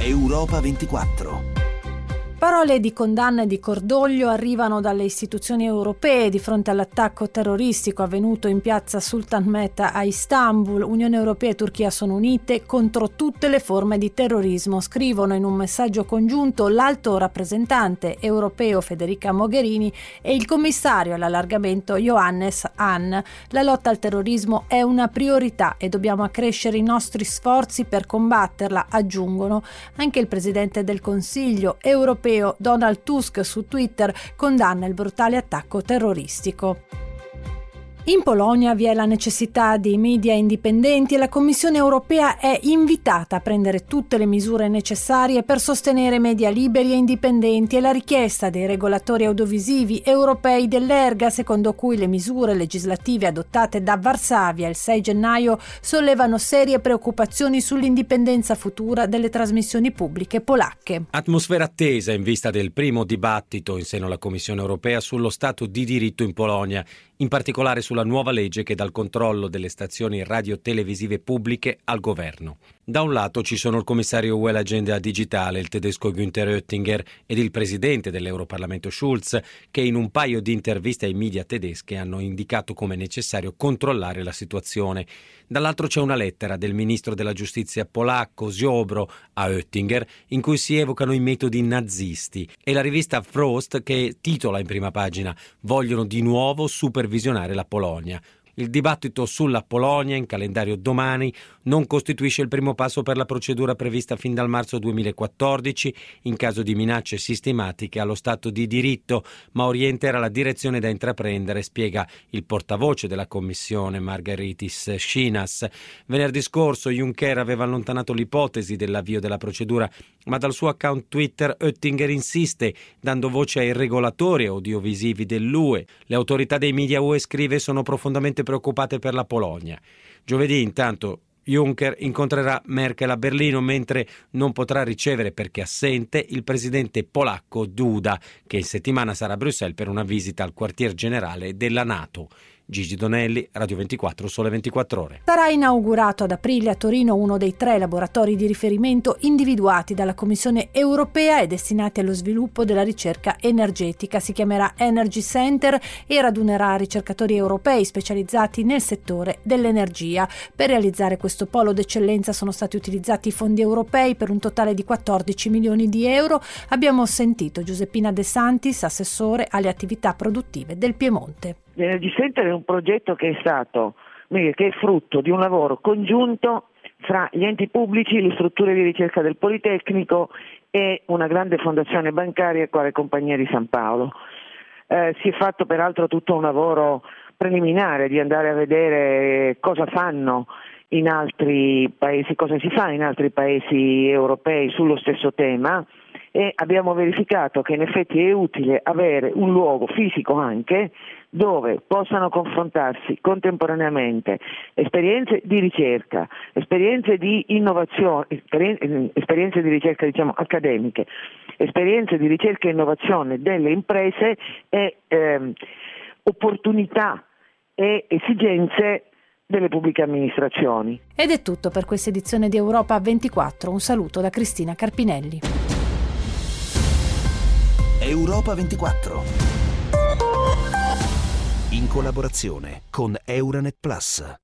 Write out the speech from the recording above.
Europa 24. Parole di condanna e di cordoglio arrivano dalle istituzioni europee di fronte all'attacco terroristico avvenuto in piazza Sultanahmet a Istanbul. Unione Europea e Turchia sono unite contro tutte le forme di terrorismo, scrivono in un messaggio congiunto l'alto rappresentante europeo Federica Mogherini e il commissario all'allargamento Johannes Hahn. La lotta al terrorismo è una priorità e dobbiamo accrescere i nostri sforzi per combatterla, aggiungono. Anche il presidente del Consiglio europeo Donald Tusk su Twitter condanna il brutale attacco terroristico. In Polonia vi è la necessità di media indipendenti e la Commissione europea è invitata a prendere tutte le misure necessarie per sostenere media liberi e indipendenti. È la richiesta dei regolatori audiovisivi europei dell'ERGA, secondo cui le misure legislative adottate da Varsavia il 6 gennaio sollevano serie preoccupazioni sull'indipendenza futura delle trasmissioni pubbliche polacche. Atmosfera attesa in vista del primo dibattito in seno alla Commissione europea sullo Stato di diritto in Polonia, in particolare sulla nuova legge che dà il controllo delle stazioni radio-televisive pubbliche al governo. Da un lato ci sono il commissario UE all'agenda digitale, il tedesco Günther Oettinger, ed il presidente dell'Europarlamento Schulz, che in un paio di interviste ai media tedesche hanno indicato come necessario controllare la situazione. Dall'altro c'è una lettera del ministro della giustizia polacco Ziobro a Oettinger in cui si evocano i metodi nazisti e la rivista Frost che titola in prima pagina «Vogliono di nuovo supervisionare la Polonia». Il dibattito sulla Polonia, in calendario domani, non costituisce il primo passo per la procedura prevista fin dal marzo 2014 in caso di minacce sistematiche allo Stato di diritto, ma orienterà la direzione da intraprendere, spiega il portavoce della Commissione Margaritis Schinas. Venerdì scorso Juncker aveva allontanato l'ipotesi dell'avvio della procedura, ma dal suo account Twitter Oettinger insiste, dando voce ai regolatori audiovisivi dell'UE. Le autorità dei media UE, scrive, sono profondamente preoccupate per la Polonia. Giovedì, intanto, Juncker incontrerà Merkel a Berlino, mentre non potrà ricevere, perché assente, il presidente polacco Duda, che in settimana sarà a Bruxelles per una visita al quartier generale della NATO. Gigi Donelli, Radio 24, Sole 24 Ore. Sarà inaugurato ad aprile a Torino uno dei 3 laboratori di riferimento individuati dalla Commissione europea e destinati allo sviluppo della ricerca energetica. Si chiamerà Energy Center e radunerà ricercatori europei specializzati nel settore dell'energia. Per realizzare questo polo d'eccellenza sono stati utilizzati fondi europei per un totale di 14 milioni di euro. Abbiamo sentito Giuseppina De Santis, assessore alle attività produttive del Piemonte. L'Energy Center è un progetto che è frutto di un lavoro congiunto fra gli enti pubblici, le strutture di ricerca del Politecnico e una grande fondazione bancaria quale Compagnia di San Paolo. Si è fatto peraltro tutto un lavoro preliminare di andare a vedere cosa fanno in altri paesi, cosa si fa in altri paesi europei sullo stesso tema, e abbiamo verificato che in effetti è utile avere un luogo fisico anche dove possano confrontarsi contemporaneamente esperienze di ricerca, esperienze di innovazione, esperienze di ricerca accademiche, esperienze di ricerca e innovazione delle imprese e opportunità e esigenze delle pubbliche amministrazioni. Ed è tutto per questa edizione di Europa 24. Un saluto da Cristina Carpinelli. Europa 24. In collaborazione con Euranet Plus.